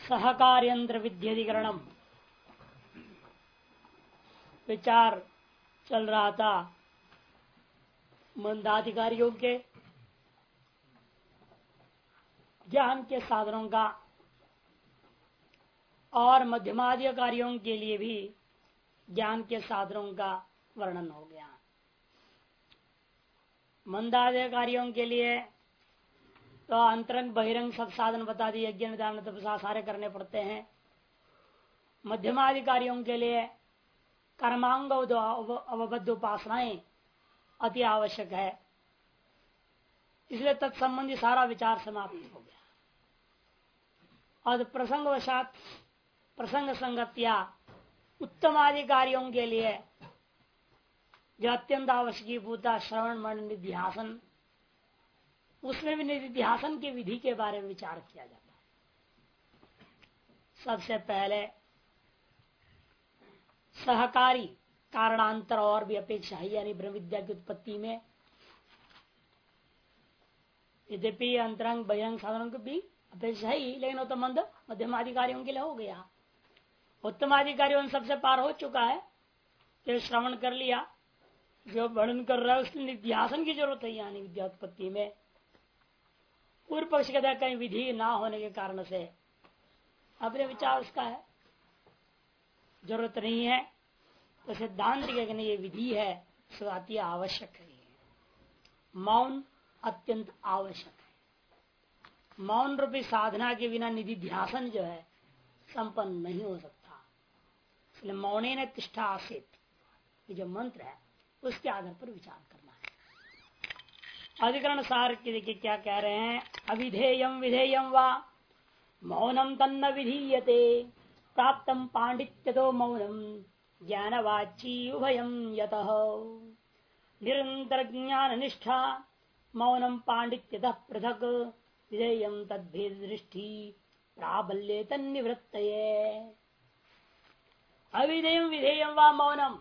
सहकार्यंत्र विद्याधिकरणम विचार चल रहा था मंदाधिकारियों के ज्ञान के साधनों का और मध्यमाधिकारियों के लिए भी ज्ञान के साधनों का वर्णन हो गया। मंदाधिकारियों के लिए तो अंतरंग बहिरंग सब साधन बता दिए, यज्ञ निदान तपस्या सारे करने पड़ते हैं। मध्यमाधिकारियों के लिए कर्मांग अवबद्ध उपासनाएं अति आवश्यक है, इसलिए तत्संबंधी सारा विचार समाप्त हो गया। और प्रसंगवशात प्रसंग संगत्या उत्तमाधिकारियों के लिए जो अत्यंत आवश्यकीभूता श्रवण मन निध्यासन, उसमें भी निध्यासन की विधि के बारे में विचार किया जाता है। सबसे पहले सहकारी कारणांतर और भी अपेक्षा है, यानी ब्रह्म विद्या की उत्पत्ति में यद्यपि अंतरंग बहिरंग साधनों की भी अपेक्षा ही, लेकिन वो तो मध्यमाधिकारियों के लिए हो गया। उत्तमाधिकारियों सबसे पार हो चुका है कि श्रवण कर लिया, जो वर्णन कर रहा है उसके निध्यासन की जरूरत है। यानी विद्या उत्पत्ति में पूर्व पक्ष कहता कहीं विधि ना होने के कारण से अपने विचार उसका है, जरूरत नहीं है, तो सिद्धांत के नहीं ये विधि है, सो अति आवश्यक है। मौन अत्यंत आवश्यक है। मौन रूपी साधना के बिना निधिध्यासन जो है संपन्न नहीं हो सकता। इसलिए मौने न तिष्ठा आसित, ये जो मंत्र है उसके आधार पर विचार करना है। अधिकरण सार के देखिए क्या कह रहे हैं। अविधेयम विधेयम वा मौनम तन्न विधीयते प्राप्तम पांडित्यतो मौनम ज्ञानवाची उभयम यतः निरंतर ज्ञान निष्ठा मौनम पांडित्यतः पृथक विधेयम तद्भेद दृष्टि प्राबल्य तन्निवृत्तये। अविधेयम विधेयम वा मौनम,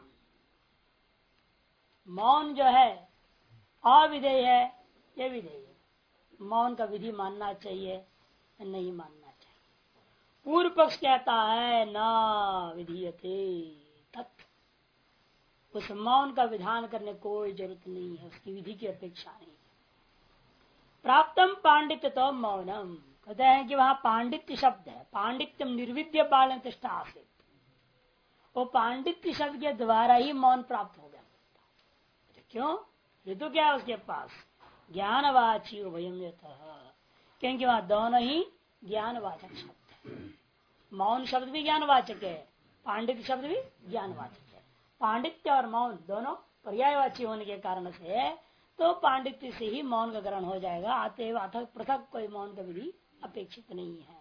मौन जो है अविधेय है ये विधेय। मौन का विधि मानना चाहिए नहीं मानना चाहिए। पूर्व पक्ष कहता है ना विधीयते तत्, उस मौन का विधान करने कोई जरूरत नहीं है, उसकी विधि की अपेक्षा नहीं। प्राप्तम पांडित्य तो मौनम, कहते हैं कि वहां पांडित्य शब्द है, पांडित्यम निर्विद्य बाल तिष्ठा आसित, वो पांडित्य शब्द के द्वारा ही मौन प्राप्त हो गया। क्यों? हेतु क्या है उसके पास? ज्ञानवाची उभयम यतः, क्योंकि वहां दोनों ही ज्ञानवाचक शब्द है। मौन शब्द भी ज्ञानवाचक है, पांडित्य शब्द भी ज्ञानवाचक है। पांडित्य और मौन दोनों पर्यायवाची होने के कारण से तो पांडित्य से ही मौन का ग्रहण हो जाएगा। अतएव अथक पृथक कोई मौन का विधि अपेक्षित नहीं है।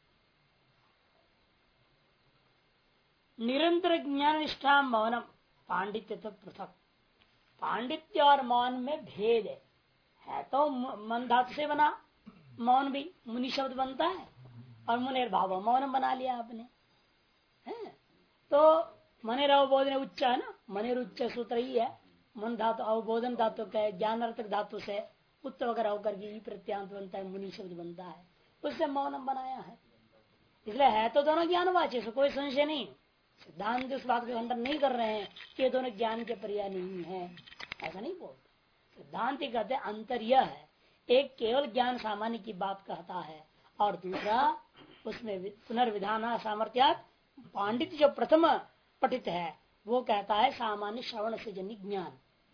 निरंतर ज्ञान निष्ठा मौनम पांडित्य तो पृथक, पांडित्य और मौन में भेद है तो मन धातु से बना मौन भी मुनि शब्द बनता है, और मुनेर भाव मौनम बना लिया आपने है। तो मनेर अवबोधन उच्च है ना, मनेर उच्च सूत्र ही है। मन धातु अवबोधन धातु का ज्ञानार्थक धातु से उत्तर वगैरह होकर के प्रत्यांत बनता है, मुनि शब्द बनता है, उससे मौनम बनाया है। इसलिए है तो दोनों ज्ञानवाची, से कोई संशय नहीं। सिद्धांत उस बात का खंडन नहीं कर रहे हैं कि ये दोनों ज्ञान के पर्याय नहीं है, ऐसा नहीं बोलते। सिद्धांत कहते हैं अंतर यह है, एक केवल ज्ञान सामान्य की बात कहता है और दूसरा उसमें पुनर्विधान सामर्थ्यात पांडित्य जो प्रथम पठित है वो कहता है सामान्य श्रवण से जन्य ज्ञान।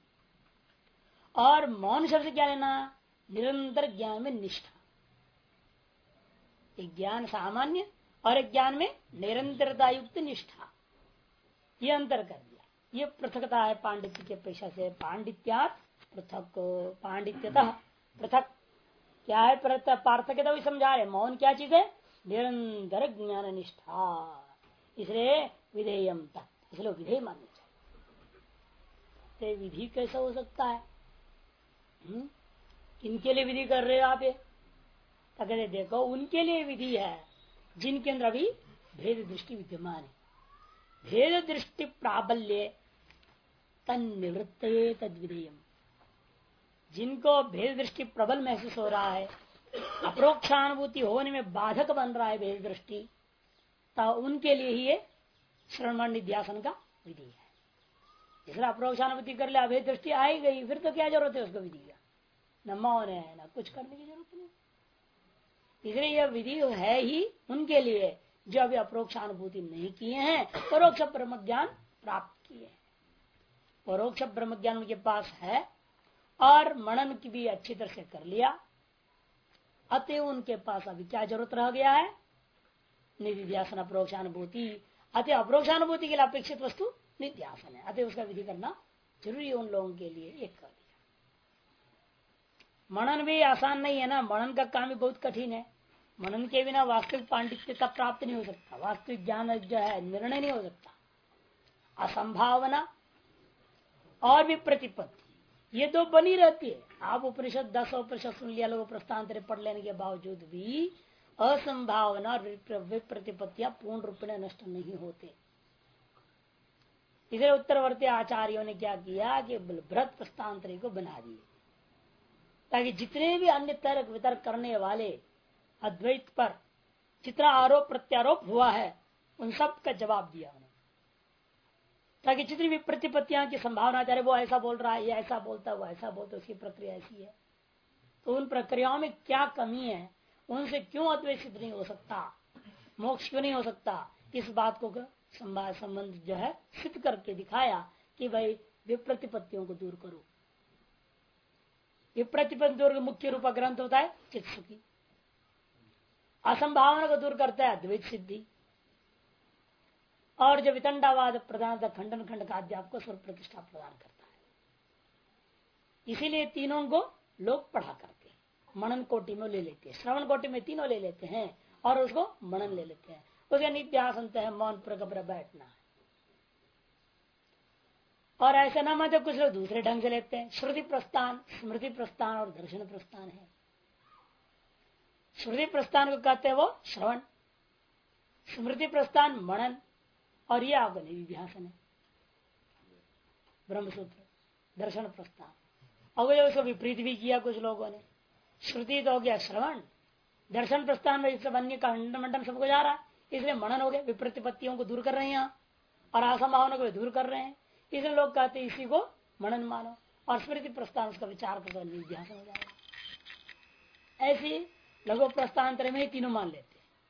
और मौन शब्द से क्या लेना? निरंतर ज्ञान में निष्ठा। एक ज्ञान सामान्य और एक ज्ञान में निरंतरता युक्त निष्ठा, ये अंतर कर दिया। ये पृथकता है पांडित्य की अपेक्षा से। पांडित्यात पृथक, पांडित्यतः पृथक क्या है? पार्थक्यता भी समझा रहे। मौन क्या चीज है? निरंतर ज्ञान निष्ठा, इसलिए विधेयम तक, इसलिए विधेय मानना चाहिए। विधि कैसा हो सकता है? किनके लिए विधि कर रहे हो आप? ये कहते देखो उनके लिए विधि है जिनके अंदर अभी भेद दृष्टि विद्यमान है। भेद दृष्टि प्राबल्य तन्निवृत्त तद विधेयम, जिनको भेद दृष्टि प्रबल महसूस हो रहा है, अप्रोक्षानुभूति होने में बाधक बन रहा है भेद दृष्टि, तो उनके लिए ही ये श्रवण निध्यासन का विधि है। इसलिए अप्रोक्षानुभूति कर ले, अभेद दृष्टि आई गई, फिर तो क्या जरूरत है उसको विधि का, न मौन है न कुछ करने की जरूरत नहीं। इसलिए यह विधि है ही उनके लिए जो अभी अप्रोक्षानुभूति नहीं किए हैं, परोक्ष ब्रह्म ज्ञान प्राप्त किए हैं। परोक्ष ब्रह्म ज्ञान उनके पास है और मनन की भी अच्छी तरह से कर लिया, अतएव उनके पास अभी क्या जरूरत रह गया है, निधिध्यासन अप्रोक्षानुभूति। अतः अप्रोक्षानुभूति के लिए अपेक्षित वस्तु निध्यासन है, अतः उसका विधि करना जरूरी है उन लोगों के लिए। एक कर दिया। मनन भी आसान नहीं है ना, मनन का काम भी बहुत कठिन है। मनन के बिना वास्तविक पांडित्य का प्राप्त नहीं हो सकता, वास्तविक ज्ञान जो है निर्णय नहीं हो सकता। असंभावना और भी प्रतिपत्ति, ये दो बनी रहती है। आप उपनिषद 10 उपनिषद सुन लिया, लोग प्रस्थांतरे पढ़ लेने के बावजूद भी असंभावना और विप्रतिपत्तियां पूर्ण रूप में नष्ट नहीं होते। इधर उत्तरवर्ती आचार्यों ने क्या किया कि बृहत प्रस्थांतरे को बना दिए, ताकि जितने भी अन्य तर्क वितर्क करने वाले अद्वैत पर जितना आरोप प्रत्यारोप हुआ है उन सब का जवाब दिया उन्होंने, ताकि जितनी भी प्रतिपत्तियां की संभावना, चाहे वो ऐसा बोल रहा है, ये ऐसा बोलता है, वो ऐसा बोलता है, उसकी प्रक्रिया ऐसी है, तो उन प्रक्रियाओं में क्या कमी है, उनसे क्यों अद्वैत सिद्ध नहीं हो सकता, मोक्ष क्यों नहीं हो सकता, इस बात को संबंध जो है सिद्ध करके दिखाया कि भाई विप्रतिपत्तियों को दूर करो। विप्रतिपत्ति दूर मुख्य रूप ग्रंथ होता है चित्सुखी, असंभावना को दूर करता है अद्वैत सिद्धि, और जो वितंडावाद प्रधान खंडन खंड का अध्याप को स्वर प्रतिष्ठा प्रदान करता है। इसीलिए तीनों को लोग पढ़ा करते हैं, मनन कोटि में ले लेते हैं, श्रवण कोटि में तीनों ले लेते हैं और उसको मनन ले लेते हैं। उसके निध्यासन है मौन पर बैठना है। और ऐसे ना मतलब कुछ लोग दूसरे ढंग से लेते हैं, श्रुति प्रस्थान, स्मृति प्रस्थान और दर्शन प्रस्थान है। श्रुति प्रस्थान को कहते हैं वो श्रवण, स्मृति प्रस्थान मनन, और ये आपका निधिध्यासन है ब्रह्मसूत्र। दर्शन प्रस्थान और उसको विपरीत भी किया कुछ लोगों ने, श्रुति तो हो गया श्रवण, दर्शन प्रस्थान में सब अन्य का मंडन सबको जा रहा है, इसलिए मनन हो गया, विप्रतिपत्तियों को दूर कर रहे हैं यहाँ और असंभावना को दूर कर रहे हैं, इसलिए लोग कहते हैं इसी को मनन मानो, और स्मृति प्रस्थान उसका विचार कर निधिध्यासन हो जाएगा। ऐसी लघु प्रस्थांतर में ही तीनों मान लेते,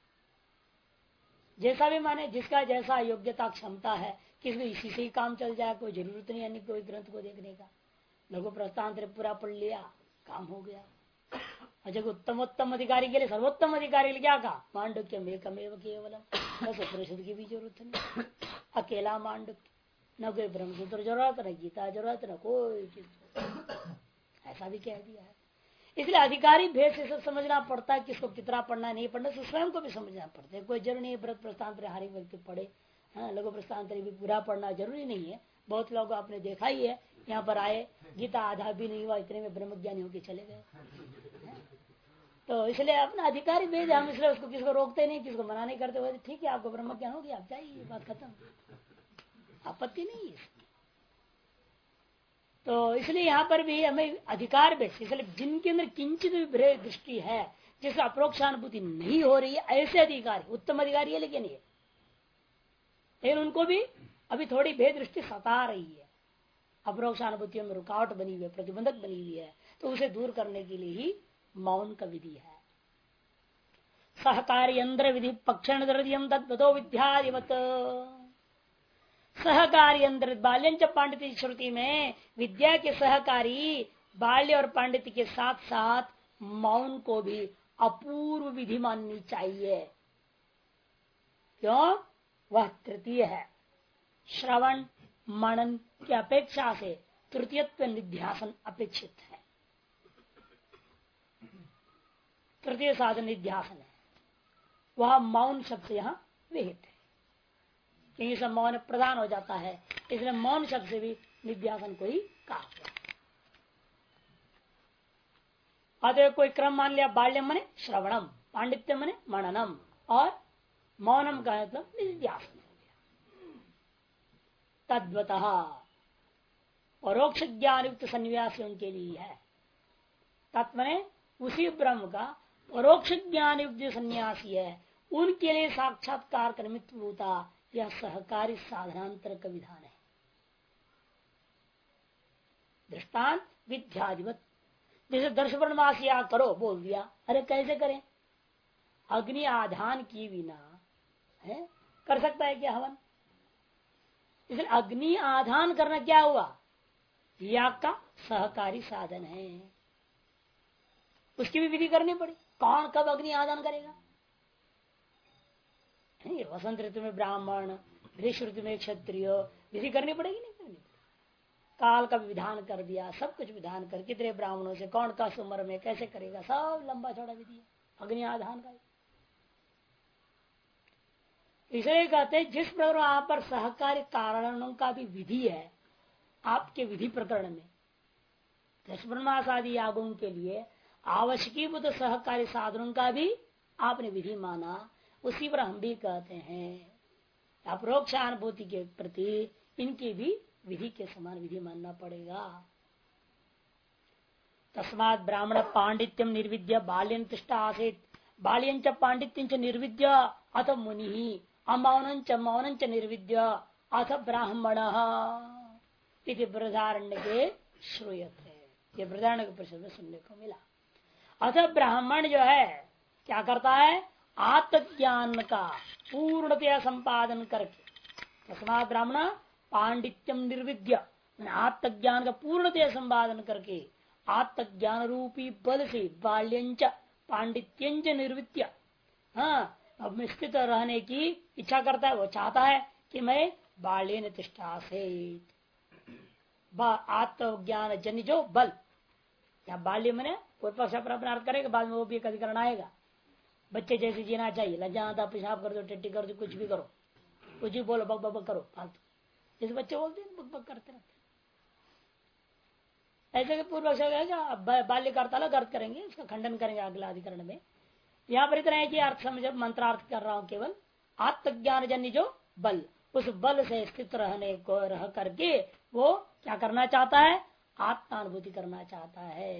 जैसा भी माने, जिसका जैसा योग्यता क्षमता है, किसी को इसी से ही काम चल जाए, कोई जरूरत नहीं है कोई ग्रंथ को देखने का। लघु प्रस्थांतर पूरा पढ़ लिया, काम हो गया। और जब उत्तम अधिकारी के लिए, सर्वोत्तम अधिकारी के लिए क्या कहा, मांडुक्य में कमेव केवलम, बस उपनिषद की भी जरूरत नहीं, अकेला मांडुक्य, न कोई ब्रह्मसूत्र जरूरत, न गीता जरूरत, न कोई चीज, ऐसा भी कह दिया है। इसलिए अधिकारी भेद से सब समझना पड़ता है, किसको कितना पढ़ना नहीं पढ़ना, तो स्वयं को भी समझना पड़ता है। कोई जरूरी नहीं है व्रत प्रस्थांतर हर एक व्यक्ति पढ़े, लघु प्रस्थांतर भी पूरा पढ़ना जरूरी नहीं है। बहुत लोग आपने देखा ही है, यहाँ पर आए, गीता आधा भी नहीं हुआ, इतने में ब्रह्मज्ञानी होकर चले गए। तो इसलिए अपना अधिकारी भेद, हम इसलिए उसको किसको रोकते नहीं, किसको मना नहीं करते हुए, ठीक है आपको ब्रह्मज्ञान हो गया, आप जाइए, बात खत्म, आपत्ति नहीं है। तो इसलिए यहाँ पर भी हमें अधिकार बेच, इसलिए जिनके अंदर किंचित भी भेद दृष्टि है, जिसका अप्रोक्षानुभूति नहीं हो रही है, ऐसे अधिकारी उत्तम अधिकारी है, लेकिन उनको भी अभी थोड़ी भेद दृष्टि सता रही है, अप्रोक्षानुभूतियों में रुकावट बनी हुई है, प्रतिबंधक बनी हुई है, तो उसे दूर करने के लिए ही मौन का विधि है। सहकारी यंत्र विधि पक्षण तत्वतो विद्यादिवत, सहकारी यंत्र बाल्यंच पांडित्य श्रुति में विद्या के सहकारी बाल्य और पांडित्य के साथ साथ मौन को भी अपूर्व विधि माननी चाहिए। क्यों? वह तृतीय है, श्रवण मनन की अपेक्षा से तृतीयत्व निध्यासन अपेक्षित है। तृतीय साधन निध्यासन है, वह मौन शब्द से यहाँ विहित है, क्योंकि सब मौन प्रधान हो जाता है, इसलिए मौन शब्द से भी निध्यासन को ही कहा। अतः कोई क्रम मान लिया, बाल्य मने श्रवणम, पांडित्य मने मननम, और मौनम का मतलब निध्यासन हो गया। तद्वतः परोक्ष ज्ञान युक्त सन्यास उनके लिए है। तत्व ने उसी ब्रह्म का परोक्ष ज्ञान युक्त जो सन्यासी है, उनके लिए साक्षात्कार का निमित्त होता यह सहकारी साधनांतर का विधान है। दृष्टांत विद्याधिपत, जैसे दर्शवर्णमास या करो बोल दिया, अरे कैसे करें? अग्नि आधान की बिना है कर सकता है क्या हवन? इसलिए अग्नि आधान करना क्या हुआ? याग का सहकारी साधन है, उसकी भी विधि करनी पड़ी। कौन कब अग्नि आदान करेगा? वसंत ऋतु में ब्राह्मण, ग्रीष्म ऋतु में क्षत्रिय, विधि करनी पड़ेगी नहीं करनी पड़ेगी? काल का विधान कर दिया, सब कुछ विधान कर, कितने ब्राह्मणों से कौन का उम्र में कैसे करेगा, सब लंबा चौड़ा विधि है अग्नि आधान का। इसलिए कहते हैं जिस प्रकार वहां पर सहकारी कारणों का भी विधि है आपके विधि प्रकरण में, दशब्रह्मास आदि यागों के लिए आवश्यकीभूत सहकारी साधनों का भी आपने विधि माना, उसी पर हम भी कहते हैं अपरोक्षानुभूति के प्रति इनकी भी विधि के समान विधि मानना पड़ेगा। तस्मात् ब्राह्मण पांडित्यम निर्विद्य बाल्यं तिष्ठा आसीत्, बाल्यं च पांडित्यं च निर्विद्य अथ मुनि, अमौनं च मौनं च निर्विद्य अथ ब्राह्मणः इति बृहदारण्य के श्रूयते। ये बृहदारण्य के परिषद में सुनने को मिला। अथ ब्राह्मण जो है क्या करता है? आत्मज्ञान का पूर्णतया संपादन करके, तस्मात् ब्राह्मण पांडित्यम निर्विद्य, आत्मज्ञान का पूर्णतया संपादन करके आत्मज्ञान रूपी बल से बाल्यंच पांडित्यंच निर्विद्य, हाँ अब में स्थित रहने की इच्छा करता है। वो चाहता है कि मैं बाल्यन तिष्ठा से आत्मज्ञान जन्य जो बल, या बाल्य मैंने पूर्व पक्ष अपना अर्थ करेगा, बाद में वो भी एक अधिकरण आएगा। बच्चे जैसे जीना चाहिए, लज्जा पेशाब कर दो, टट्टी कर दो, कुछ भी करो, कुछ भी बोलो, बक बक करो फालतू, जैसे बच्चे बोलते हैं बक बक करते रहते। ऐसे के पूर्व पक्ष बाल्य का अर्थ अलग अर्थ करेंगे, इसका खंडन करेंगे अगला अधिकरण में। यहाँ पर इतना है कि अर्थ समझ मंत्रार्थ कर रहा हूं, केवल आत्मज्ञान जन्य जो बल, उस बल से स्थित रहने को रह करके वो क्या करना चाहता है? आत्मानुभूति करना चाहता है।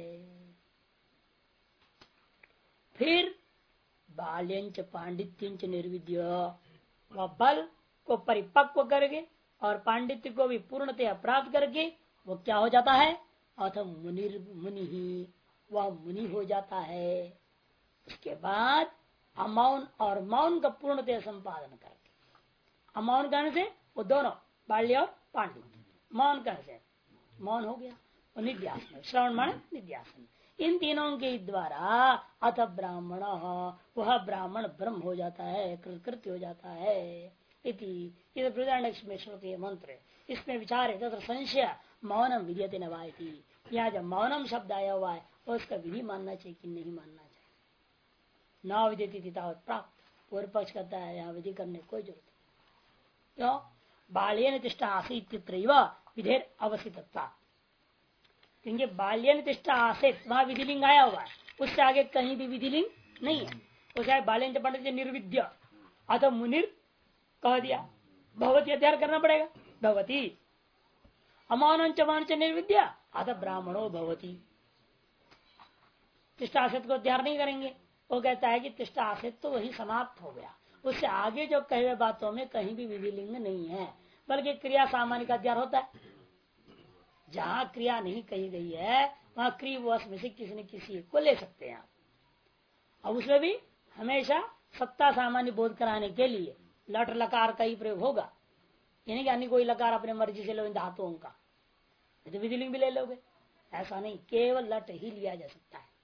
फिर बाल्यंच पांडित्यंच निर्विद्य, वह बल को परिपक्व करके और पांडित्य को भी पूर्णतया प्राप्त करके वो क्या हो जाता है? अथ मुनि ही, वह मुनि हो जाता है। उसके बाद अमौन और मौन का पूर्णतया संपादन करके, अमौन कहने से वो दोनों बाल्य और पांडित्य, मौन कहने से मौन हो गया, और निध्यासन, श्रवण माने निध्यासन, इन तीनों के द्वारा अथ ब्राह्मण, वह ब्राह्मण ब्रह्म हो जाता है, कृत्य हो जाता है। इति बृहदारण्यक के मंत्र, इसमें विचार है तथा संशय मौनम विद्यते न वायति, यहाँ जब मौनम शब्द आया हुआ है तो उसका विधि मानना चाहिए कि नहीं मानना चाहिए। न विद्यति तावत् प्राप्त, पूर्व पक्ष कहता है यहाँ विधि करने कोई जरूरत नहीं। क्यों? बाल्यन तिष्ठा आसीत् विधेर अवसितत्वा, क्योंकि बाल्यन तिष्ठा आसीत् वहां विधिलिंग आया हुआ है, उससे आगे कहीं भी विधिलिंग नहीं है। उसे बाल्यन पंडित निर्विद्य अथ मुनिर कह दिया, भगवती अध्ययन करना पड़ेगा, भगवती अमौन च निर्विद्या अथ ब्राह्मणो भवती। तिष्ठा आसित को अध्ययन नहीं करेंगे, वो कहता है कि तिष्ठा आसित तो वही समाप्त हो गया, उससे आगे जो कहे हुए बातों में कहीं भी विधिलिंग नहीं है, बल्कि क्रिया सामान्य का अध्ययन होता है। जहाँ क्रिया नहीं कही गई है वहां क्रिया वश में से किसी न किसी को ले सकते हैं आप। अब उसमें भी हमेशा सत्ता सामान्य बोध कराने के लिए लट लकार का ही प्रयोग होगा, यानी कि अन्य कोई लकार अपने मर्जी से लो इन धातुओं का, तो विधिलिंग भी ले लोगे, ऐसा नहीं, केवल लट ही लिया जा सकता है।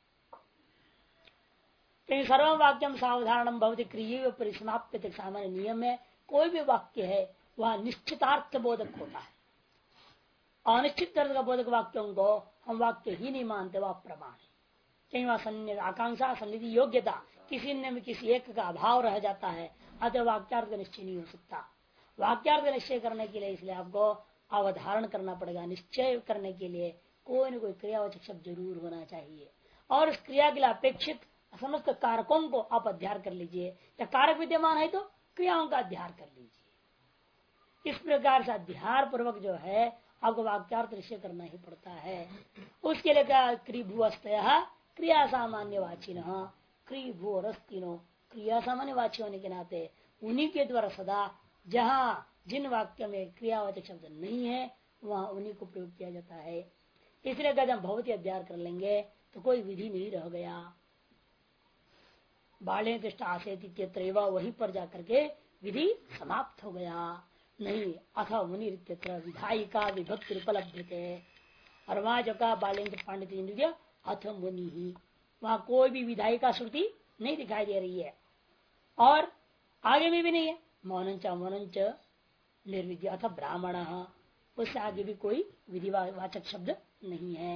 तो सर्व वाक्यम सावधारणम भवति क्रिय परिसमाप्त सामान्य नियम है। कोई भी वाक्य है वह निश्चितार्थ बोधक होता है, अनिश्चित अर्थ का बोधक वाक्यों को हम वाक्य ही नहीं मानते, वह प्रमाण है। कहीं वहां आकांक्षा सन्निधि योग्यता किसी ने किसी एक का अभाव रह जाता है, अतः वाक्यार्थ का निश्चय नहीं हो सकता। वाक्यार्थ का निश्चय करने के लिए इसलिए आपको अवधारण करना पड़ेगा। निश्चय करने के लिए कोई न कोई क्रियावाचक शब्द जरूर होना चाहिए, और उस क्रिया के लिए अपेक्षित समस्त कारकों को आप अध्ययन कर लीजिए, या कारक विद्यमान है तो क्रियाओं का अध्ययन कर लीजिए। इस प्रकार से अध्ययन पूर्वक जो है आपको वाक्यार्थ निश्चय करना ही पड़ता है। उसके लिए क्या? क्रिभुअस्तय क्रिया सामान्य वाचिन क्रिभुरस्तिनो क्रिया सामान्य वाच्य होने के नाते उन्हीं के द्वारा सदा जहां जिन वाक्य में क्रियावाचक शब्द नहीं है वहां उन्हीं को प्रयोग किया जाता है। इसलिए अगर हम भौतिक अध्ययन कर लेंगे तो कोई विधि नहीं रह गया। बाल्य तिष्ठ आसेत वहीं पर जाकर के विधि समाप्त हो गया। नहीं अथ मुनि विधायिका विभक्ति उपलब्ध थे और वहां जो का बाल्य पांडित्य अथ मुनि ही, वहां कोई भी विधायिका श्रुति नहीं दिखाई दे रही है और आगे में भी नहीं है। मौनंच निर्विद्या अथ ब्राह्मण, उससे आगे भी कोई विधिवाचक शब्द नहीं है।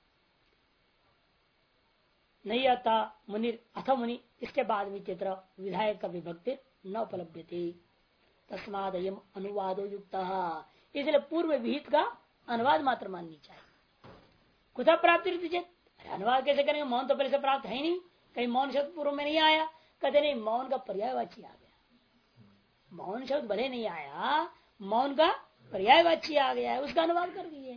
नहीं आता मुनि अथ मुनि, इसके बाद में चित्र विधायक का विभक्ति न उपलब्ध थी। तस्माद अयम अनुवादो युक्त, इसलिए पूर्व विहित का अनुवाद मात्र माननी चाहिए। कुछ प्राप्ति अनुवाद कैसे करेंगे? मौन तो पहले से प्राप्त है ही नहीं, कहीं मौन शब्द पूर्व में नहीं आया। कहते नहीं मौन का पर्यायवाची आ गया। मौन शब्द भले नहीं आया, मौन का पर्यायवाची आ गया है, उसका अनुवाद कर दिए।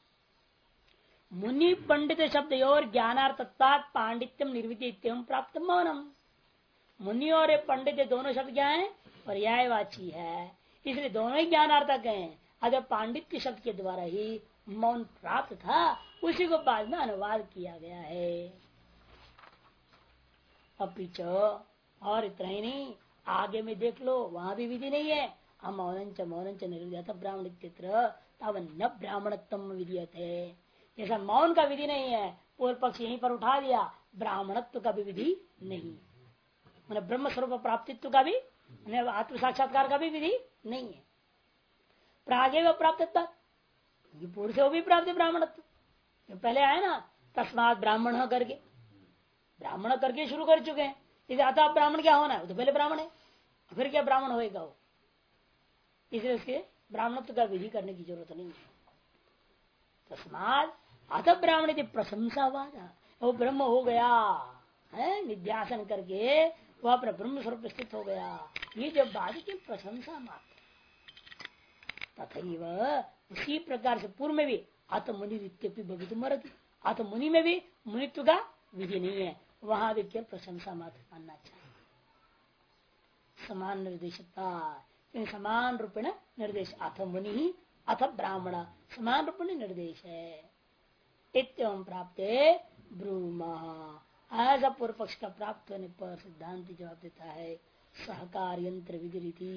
मुनि पंडित शब्द और ज्ञानार्थत्वात् पांडित्यम निर्विद्यम प्राप्त मौनम। मुनि और पंडित दोनों शब्द क्या है? पर्यायवाची है, इसलिए दोनों ही ज्ञानार्थक हैं। अगर पांडित्य शब्द के द्वारा ही मौन प्राप्त था, उसी को बाद में अनुवाद किया गया है। अपिच और इतना ही नहीं, आगे में देख लो वहां भी विधि नहीं है। मौनंच निर्विद्या ब्राह्मण तब न ब्राह्मणत्म विधीयते। जैसा मौन का विधि नहीं है, पूर्व पक्ष यहीं पर उठा दिया, ब्राह्मणत्व का भी विधि नहीं, मैंने ब्रह्म स्वरूप प्राप्तित्व का भी, आत्म साक्षात्कार का भी विधि नहीं है। प्रागे व प्राप्त पूर्व से वो भी प्राप्त ब्राह्मणत्व पहले आए ना, तस्मात ब्राह्मण करके, ब्राह्मण करके शुरू कर चुके हैं। इसे आता ब्राह्मण क्या होना है? वो तो पहले ब्राह्मण है, फिर क्या ब्राह्मण होएगा वो? इसलिए उसके ब्राह्मणत्व का विधि करने की जरूरत नहीं है। तस्मात अथ ब्राह्मण की प्रशंसावाद, वो ब्रह्म हो गया है, निध्यासन करके वह अपने ब्रह्म स्वरूप स्थित हो गया, ये जब बाद की प्रशंसा मात्र। तथैव उसी प्रकार से पूर्व में भी अथ मुनि भवितुम अर्हति, अथ मुनि में भी मुनित्व का विधि नहीं है, वहां भी केवल प्रशंसा मात्र मानना चाहिए। समान निर्देशता, समान रूपेण निर्देश, अथ मुनि ही अथ ब्राह्मण समान रूप में निर्देश है। इत्यम प्राप्त ब्रूमा, ऐसा पूर्व पक्ष का प्राप्त होने पर सिद्धांत जवाब देता है सहकार यंत्र विधि रीति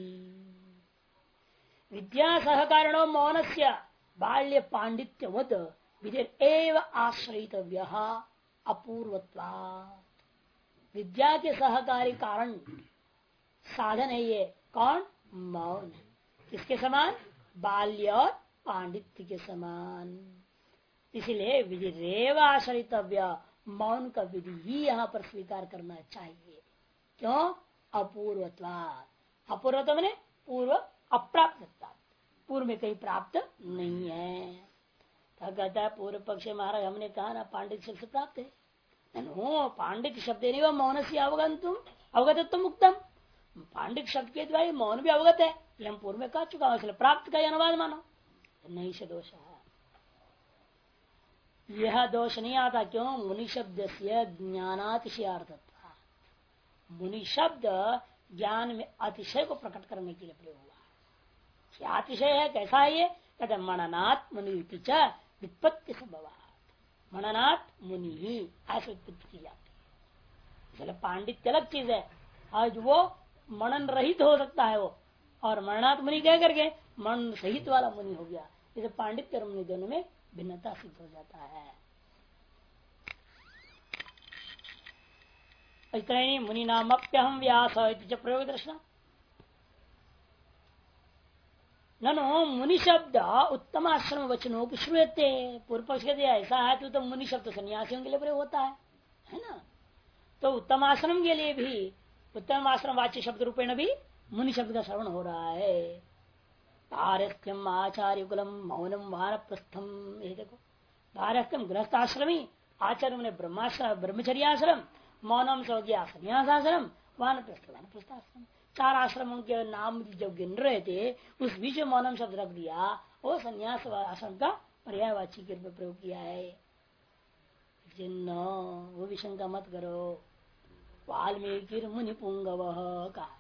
विद्या सहकारिणो मौनस्य बाल्य पांडित्यवत विधिर एव आश्रयितव्य अपूर्वत्वात्। विद्या के सहकारी कारण साधन है ये कौन? मौन। किसके समान? बाल्य और पांडित्य के समान। इसलिए विधि रेव आश्रितव्य, मौन का विधि ही यहाँ पर स्वीकार करना चाहिए। क्यों? अपूर्वत्वात्। अपूर्वत्व मैंने पूर्व अप्राप्तता, पूर्व में कहीं प्राप्त नहीं है। तो कहता है पूर्व पक्ष महाराज हमने कहा ना पांडित्य शब्द से प्राप्त है। पांडित्य शब्द नहीं वह मौन से अवगंतुम अवगतत्व मुक्तम, पांडित्य शब्द के द्वारा मौन भी अवगत है, ये हम पूर्व में कह चुका हूं, इसलिए प्राप्त का अनुवाद मानो नहीं से दोष है। यह दोष नहीं आता क्यों? मुनि शब्द से ज्ञानातिशयार्थत्व, मुनि शब्द ज्ञान में अतिशय को प्रकट करने के लिए प्रयोग हुआ। क्या अतिशय है? कैसा है ये? कहते मननात् मुनि वित्पत्ति संभवात्, मननात् मुनि ही ऐसे उत्पत्ति की जाती है। इसलिए पांडित्य अलग चीज है, आज वो मनन रहित हो सकता है वो, और मननात् मुनि कह करके मन सहित वाला मुनि हो गया। इसे पांडित्य और मुनि दोनों में भिन्नता सिद्ध हो जाता है। इतना ही मुनि नाम अप्यहम व्यास प्रयोग दर्शन ननो मुनि शब्द उत्तम आश्रम वचनों की श्रूयते। पूर्व पक्ष कहते ऐसा है तो मुनि शब्द सन्यासियों के लिए प्रयोग होता है ना? तो उत्तम आश्रम के लिए भी उत्तम आश्रम वाच्य शब्द रूपेण भी मुनि शब्द का श्रवण हो रहा है। पारस्थ्यम आचार्य कुलम मौनम वानप्रस्थम, ये देखो पारस्थ्यम गृहस्थाश्रमी, आचार्य ने ब्रह्मचर्याश्रम, मौनम से हो गया संन्यासाश्रम, वानप्रस्थाश्रम। चार आश्रमों के नाम जब गिन रहे थे उस बीच में मौनम शब्द रख दिया, वो संन्यास आश्रम का पर्यायवाची के रूप में प्रयोग किया है। जिन्न वो भी शंका मत करो। वाल्मीकि मुनि पुंगव का,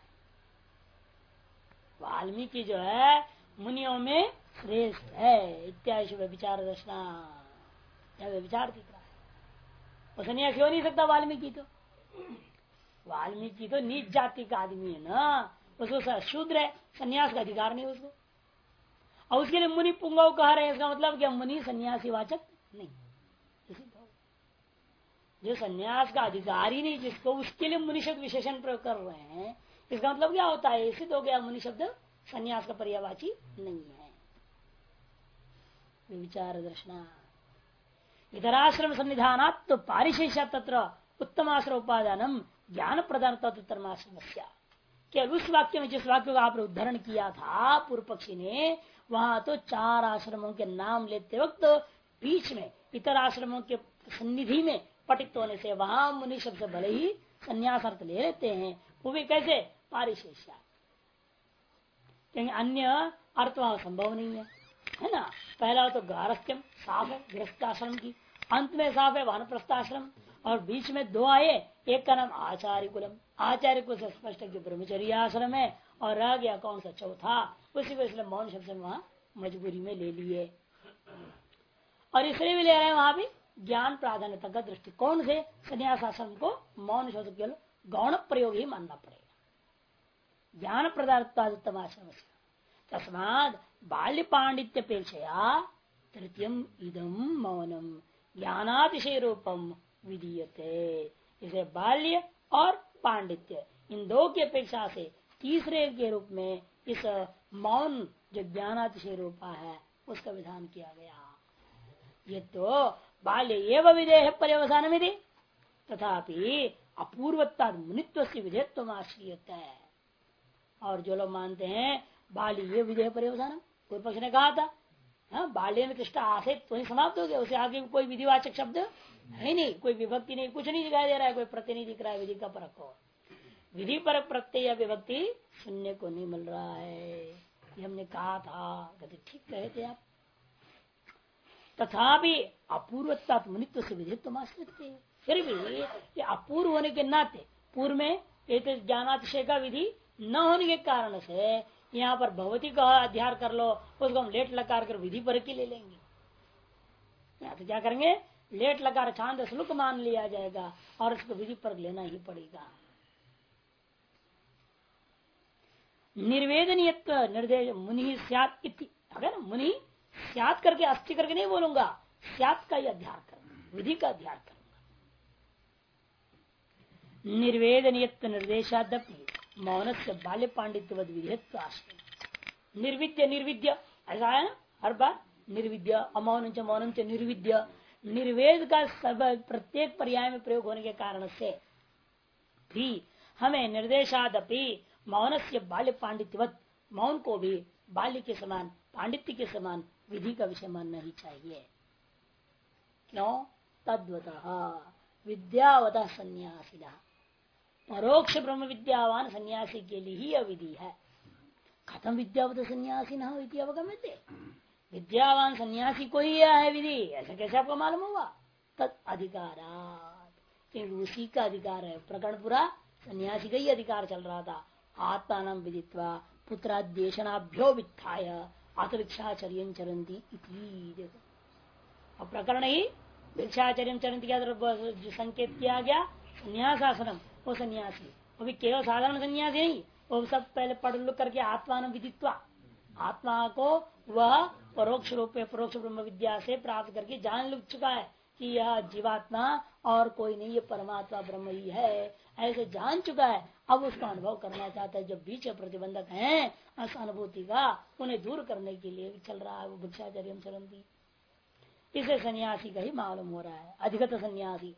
वाल्मीकि जो है मुनियों में श्रेष्ठ है इत्यादि विचार दर्शना, यह विचार दिख रहा है। वो सन्यासी हो नहीं सकता वाल्मीकि, तो वाल्मीकि तो नीच जाति का आदमी है ना, उसको शूद्र है, सन्यास का अधिकार नहीं उसको। और उसके लिए मुनि पुंगव कह रहे हैं, इसका मतलब क्या मुनि सन्यासी वाचक नहीं, जो सन्यास का अधिकार ही नहीं जिसको, उसके लिए मुनि शब्द विशेषण प्रयोग कर रहे हैं। इसका मतलब क्या होता है, सिद्ध हो गया मुनि शब्द सन्यास का पर्यायवाची नहीं है। विचार दर्शना इतराश्रम सन्निधानात् तो पारिशेष तत्र उत्तम आश्रम उपादानम ज्ञान प्रदान तत्तरमाश्रम, केवल उस वाक्य में जिस वाक्य का आपने उद्धरण किया था पूर्व पक्षी ने, वहां तो 4 आश्रमों के नाम लेते वक्त बीच में इतर आश्रमों के सन्निधि में पठित होने से वहां मुनि शब्द से भले ही संन्यास अर्थ ले लेते हैं, वो भी कैसे पारिशेष्या, क्योंकि अन्य अर्थ वहां संभव नहीं है ना। पहला तो गारस्थ्यम साफ है गृहस्थाश्रम की, अंत में साफ है वानप्रस्थाश्रम, और बीच में 2 आए, एक का नाम आचार्य कुलम, आचार्य कुल से स्पष्ट है कि ब्रह्मचर्य आश्रम है, और रह गया कौन सा चौथा, उसी को इसलिए मौन शब्द वहां मजबूरी में ले लिए। और इसलिए भी ले रहे हैं वहां भी ज्ञान प्राधान्यता का दृष्टिकोण से संन्यास आश्रम को मौन शब्द केवल गौण प्रयोग ही मानना पड़ेगा, ज्ञान प्रदानोत्तमाश्रम से। तस्माद बाल्य पांडित्य अपेक्षया तृतीयम इदम मौनम ज्ञानातिशय रूपम विधीयते, इसे बाल्य और पांडित्य इन 2 की अपेक्षा से तीसरे के रूप में इस मौन जो ज्ञानातिशय रूपा है उसका विधान किया गया। ये तो बाल्य एवं विधेय पर्यवसान में तथापि अपूर्वता मुनित्व से विधेयत्व आश्रियत है। और जो लोग मानते हैं बाल्य ये विधेय पर्यवसान, कोई पक्ष ने कहा था बाल्य में कृष्ण आसे तो ही समाप्त हो गया, उसे आगे कोई विधिवाचक शब्द है नहीं, कोई विभक्ति नहीं, कुछ नहीं दिखाई दे रहा है, कोई प्रत्यय नहीं दिख रहा है, विधि का परक हो, विधि परक प्रत्यय या विभक्ति सुनने को नहीं मिल रहा है। ये हमने कहा था, कहते ठीक कहे थे आप। तथापि अपूर्वता मुनित्व से विधित्व आश्रित, फिर भी ये अपूर्व होने के नाते पूर्व में एक ज्ञानातिशय का विधि न होने के कारण से यहाँ पर भगवती का अध्याय कर लो, उसको हम लेट लकार कर विधि पर की ले लेंगे। यहाँ तो क्या करेंगे, लेट लकार छांद श्लोक मान लिया जाएगा और उसको विधि पर लेना ही पड़ेगा। निर्वेदनीयत्व निर्देश मुनि स्यात् इति, अगर मुनि स्यात् करके अस्थि करके नहीं बोलूंगा, स्यात् का ही अध्याय करूंगा, विधि का अध्याय करूंगा। निर्वेदनीयत्व निर्देशादपि मौन से बाल्य पांडित्य विधेयत्व आश्रय। निर्विद्य निर्विद्य ऐसा है ना, हर बार निर्विद्य अमौन च मौन च निर्विद्य, निर्वेद का सब प्रत्येक पर्याय में प्रयोग होने के कारण से भी हमें निर्देशादपि मौन से बाल्य पांडित्यवत, मौन को भी बाल्य के समान पांडित्य के समान विधि का विषय मानना ही चाहिए। क्यों, तद्वतः विद्यावतः संन्यासिनः, परोक्ष ब्रह्म विद्यावान सन्यासी के लिए ही अविधि है। खत्म विद्यावत सन्यासी न हो इति अवगम्यते, विद्यावान सन्यासी को ही है विधि, ऐसा कैसे आपको मालूम होगा। तत् अधिकारात, क्योंकि उसी का अधिकार है, प्रकरण पूरा सन्यासी का ही अधिकार चल रहा था। आत्मानं विदित्वा पुत्राद्येशनाभ्यो वित्थाय आत्मभिक्षाचर्यं चरन्ति इति, देखो अब प्रकरण ही भिक्षाचर्यं चरन्ति क्या जो संकेत किया गया, संन्यासाश्रम, वो सन्यासी, वो भी केवल साधारण सन्यासी नहीं, वो सब पहले पढ़ लुक करके आत्मानं विदित्वा, आत्मा को वह परोक्ष रूप में परोक्ष ब्रह्म विद्या से प्राप्त करके जान लुक चुका है कि यह जीवात्मा और कोई नहीं, ये परमात्मा ब्रह्म ही है, ऐसे जान चुका है। अब उसका अनुभव करना चाहता है, जब बीच प्रतिबंधक हैं उस अनुभूति का, उन्हें दूर करने के लिए चल रहा है वो भिक्षाचर्यं चरन्ति। इसे सन्यासी का ही मालूम हो रहा है, अधिगत सन्यासी।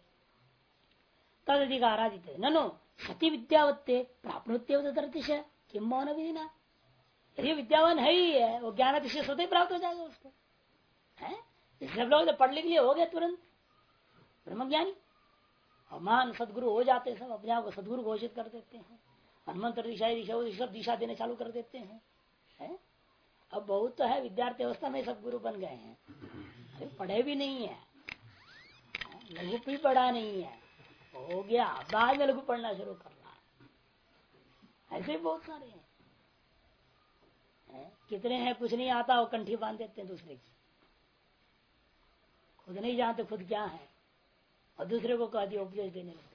तद अधिकारादित ननो सती विद्यावत्ते प्राप्नोत्यवतिश किम मौन विधिना, यदि विद्यावान है ही है, वो ज्ञान अतिशय स्वतः प्राप्त हो जाएगा उसको है। सब लोग तो पढ़ लिख लिए हो गए तुरंत ब्रह्मज्ञानी, महान सदगुरु हो जाते हैं, सब अपने आप को सदगुरु घोषित कर देते हैं, हनुमंत्र दिशा दिशा देने चालू कर देते हैं है? अब बहुत तो है विद्यार्थी अवस्था में सब गुरु बन गए हैं, अरे पढ़े भी नहीं है, लघु भी पढ़ा नहीं है, हो गया, बाद में लघु पढ़ना शुरू कर रहा है। ऐसे बहुत सारे हैं, कितने हैं कुछ नहीं आता वो कंठी बांध देते हैं दूसरे की, खुद नहीं जानते खुद क्या है और दूसरे को कह दिया उपदेश देने लगता है।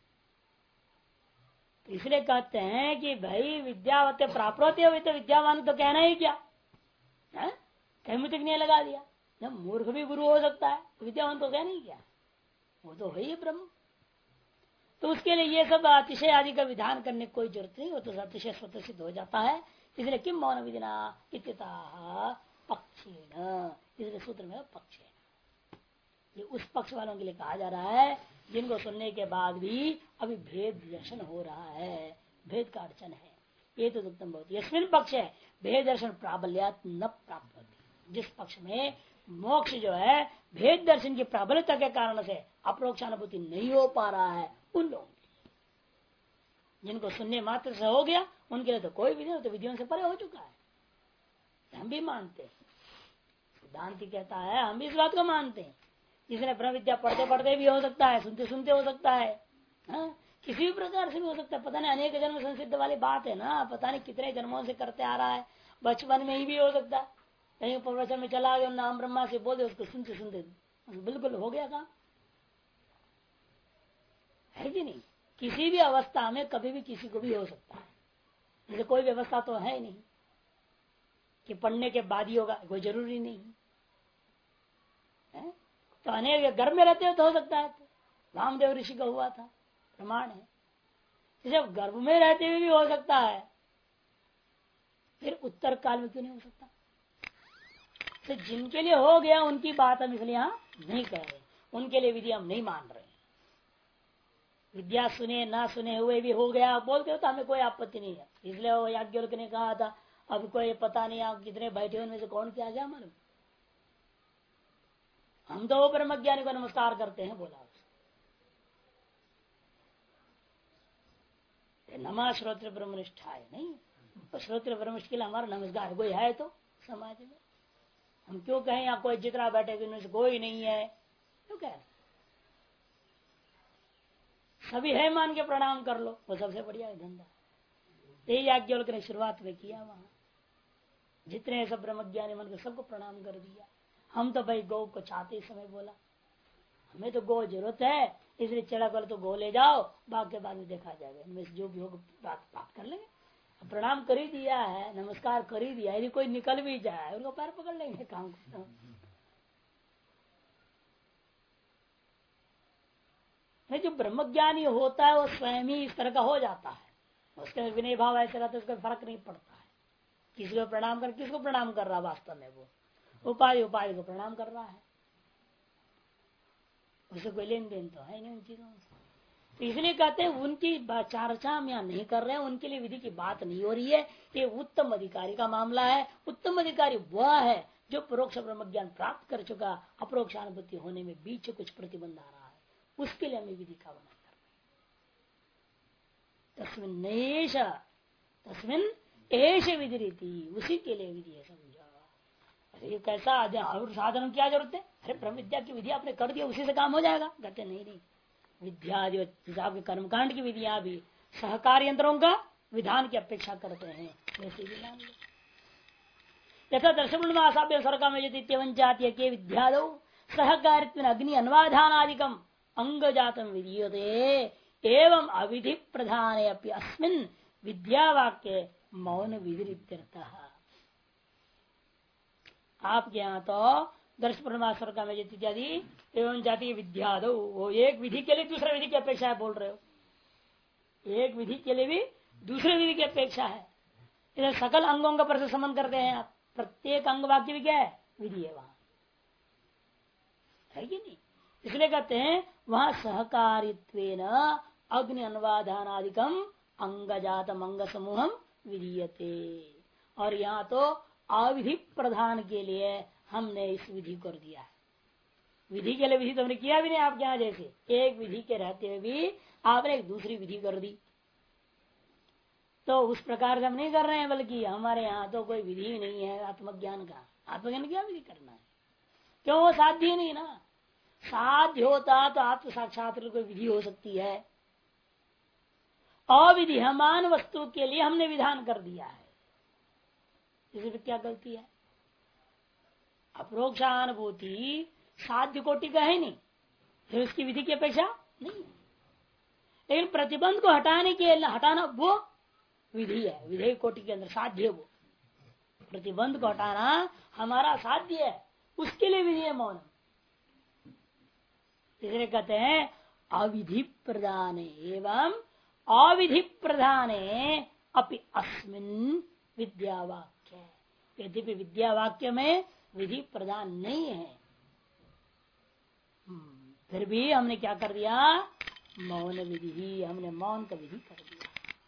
तो इसलिए कहते हैं कि भाई विद्यावत प्राप्त होते हुए तो विद्यावान तो कहना ही क्या है, कहीं मुझे नहीं लगा दिया। जब मूर्ख भी गुरु हो सकता है तो विद्यावान तो कहना ही क्या, वो तो है ही ब्रह्म। तो उसके लिए ये सब अतिशय आदि का विधान करने की कोई जरूरत नहीं, वो तो अतिशय स्वतः सिद्ध हो जाता है। इसलिए किम मौन विधिना इत्यतः पक्षेण, इसलिए सूत्र में पक्षेण, ये उस पक्ष वालों के लिए कहा जा रहा है जिनको सुनने के बाद भी अभी भेद दर्शन हो रहा है, भेद का अड़चन है। ये तो उत्तम बहुत यस्मिन पक्ष है भेद दर्शन प्राबल्यात न प्राप्त होती, जिस पक्ष में मोक्ष जो है भेद दर्शन की प्राबल्यता के कारण से अप्रोक्षानुभूति नहीं हो पा रहा है, उन लोगों जिनको सुनने मात्र से हो गया उनके लिए तो कोई विधि तो विधियों से परे हो चुका है। हम भी मानते हैं, सिद्धांति कहता है हम भी इस बात को मानते हैं। जिसने ब्रह्म विद्या पढ़ते पढ़ते भी हो सकता है, सुनते सुनते हो सकता है, किसी भी प्रकार से भी हो सकता है। पता नहीं अनेक जन्म संसिद्ध वाली बात है ना, पता नहीं कितने जन्मों से करते आ रहा है, बचपन में ही भी हो सकता है। कहीं प्रवचन में चला गया नाम ब्रह्मा से बोले उसको सुनते सुनते बिल्कुल हो गया काम, है कि नहीं। किसी भी अवस्था में कभी भी किसी को भी हो सकता है, जैसे कोई व्यवस्था तो है नहीं कि पढ़ने के बाद ही होगा, कोई जरूरी नहीं है। तो अनेक गर्भ में रहते हो तो हो सकता है, तो रामदेव ऋषि का हुआ था, प्रमाण है। जब गर्भ में रहते हुए भी हो सकता है, फिर उत्तर काल में क्यों नहीं हो सकता। तो जिनके लिए हो गया उनकी बात हम इसलिए यहाँ नहीं कह रहे, उनके लिए विधि हम नहीं मान रहे। विद्या सुने ना सुने हुए भी हो गया बोलते हो तो हमें कोई आपत्ति नहीं है। इसलिए वो याज्ञवल्क्य ने कहा था अब कोई पता नहीं आप कितने बैठे उनमें से कौन क्या गया मालूम, हम तो वो ब्रह्मज्ञानी को नमस्कार करते हैं बोला। नमा श्रोत्र ब्रह्मनिष्ठा है नहीं, तो श्रोत्र ब्रह्मनिष्ठ के लिए हमारा नमस्कार कोई है तो समाज में हम क्यों कहें यहाँ कोई जितना बैठे उनमें से कोई नहीं है, क्यों कह सभी है मान के प्रणाम कर लो, वो सबसे बढ़िया है धंधा। यही याज्ञवल्क्य ने शुरुआत में किया, वहां जितने सब ब्रह्मज्ञानी मन को सबको प्रणाम कर दिया। हम तो भाई गौ को चाहते इस समय बोला हमें तो गौ जरूरत है, इसलिए चढ़ा कर तो गौ ले जाओ, बाकी बाद में देखा जाएगा, इनमें से जो भी होगा बात कर लेंगे। प्रणाम कर ही दिया है, नमस्कार कर ही दिया, यदि कोई निकल भी जाए उनको पैर पकड़ लेंगे काम को। जो ब्रह्मज्ञानी होता है वो स्वयं ही इस तरह का हो जाता है, उसके विनय भाव ऐसे रहता है, उसका फर्क नहीं पड़ता है किसी को प्रणाम कर, किसको प्रणाम कर रहा है, वास्तव में वो उपाय को प्रणाम कर रहा है, उसे कोई लेन देन तो है नहीं उन चीजों से। तो इसलिए कहते हैं उनकी चर्चा हम यहाँ नहीं कर रहे हैं, उनके लिए विधि की बात नहीं हो रही है। ये उत्तम अधिकारी का मामला है। उत्तम अधिकारी वह है जो परोक्ष ब्रह्म ज्ञान प्राप्त कर चुका, अपरोक्षानुभूति होने में बीच कुछ प्रतिबंध आ रहा है, उसके लिए हमें विधि का वर्णन करना है। तस्मिन एष विधि रीति, उसी के लिए विधि है, समझा। अरे कैसा और साधन क्या जरूरत है, अरे ब्रह्म विद्या की विधि आपने कर दिया उसी से काम हो जाएगा, कहते नहीं विद्या आपके कर्मकांड की विधियां भी सहकार यंत्रों का विधान की अपेक्षा करते हैं, वैसे भी यथा दर्शन मासाभ्य सर्गा में यदि के विद्यादौ सहकारित्व अग्नि अन्वाधानादिकम अंग जातम विधीयते एवं अविधि प्रधान अस्मिन् विद्यावाक्य मौन विधि। आपके यहाँ तो दर्शन परमास्वर का इत्यादि एवं जाति विद्या दो, वो एक विधि के लिए दूसरे विधि की अपेक्षा है बोल रहे हो, एक विधि के लिए भी दूसरे विधि की अपेक्षा है। इधर सकल अंगों का परस्पर संबंध करते हैं आप, प्रत्येक अंग वाक्य भी क्या है, विधि है वहां, है कि नहीं। इसलिए कहते हैं वहां सहकारित्वेन अग्नि अन्वाधानादिकम अंगजातम अंग समूहम विधीयते, और यहाँ तो अविधि प्रधान के लिए हमने इस विधि कर दिया है। विधि के लिए विधि तो हमने किया भी नहीं आपके यहाँ, जैसे एक विधि के रहते हुए भी आपने एक दूसरी विधि कर दी, तो उस प्रकार से हम नहीं कर रहे हैं, बल्कि हमारे यहाँ तो कोई विधि ही नहीं है आत्मज्ञान का। आत्मज्ञान क्या विधि करना है, क्यों वो साध्य ही नहीं ना। साध्य होता तो आत्म साक्षात्कार कोई विधि हो सकती है। अविधियमान वस्तु के लिए हमने विधान कर दिया है, इसमें क्या गलती है? अप्रोक्षानुभूति साध्य कोटि का है नहीं, फिर उसकी विधि की अपेक्षा नहीं है। लेकिन प्रतिबंध को हटाने के लिए हटाना वो विधि है, विधेय कोटि के अंदर साध्य है। वो प्रतिबंध को हटाना हमारा साध्य है, उसके लिए विधि है मौन। इसलिए कहते हैं अविधि प्रदान एवं अविधि प्रधान अपि अस्मिन् विद्यावाक्य, यद्यपि विद्यावाक्य में विधि प्रदान नहीं है, फिर भी हमने क्या कर दिया? मौन विधि ही, हमने मौन का विधि कर दिया।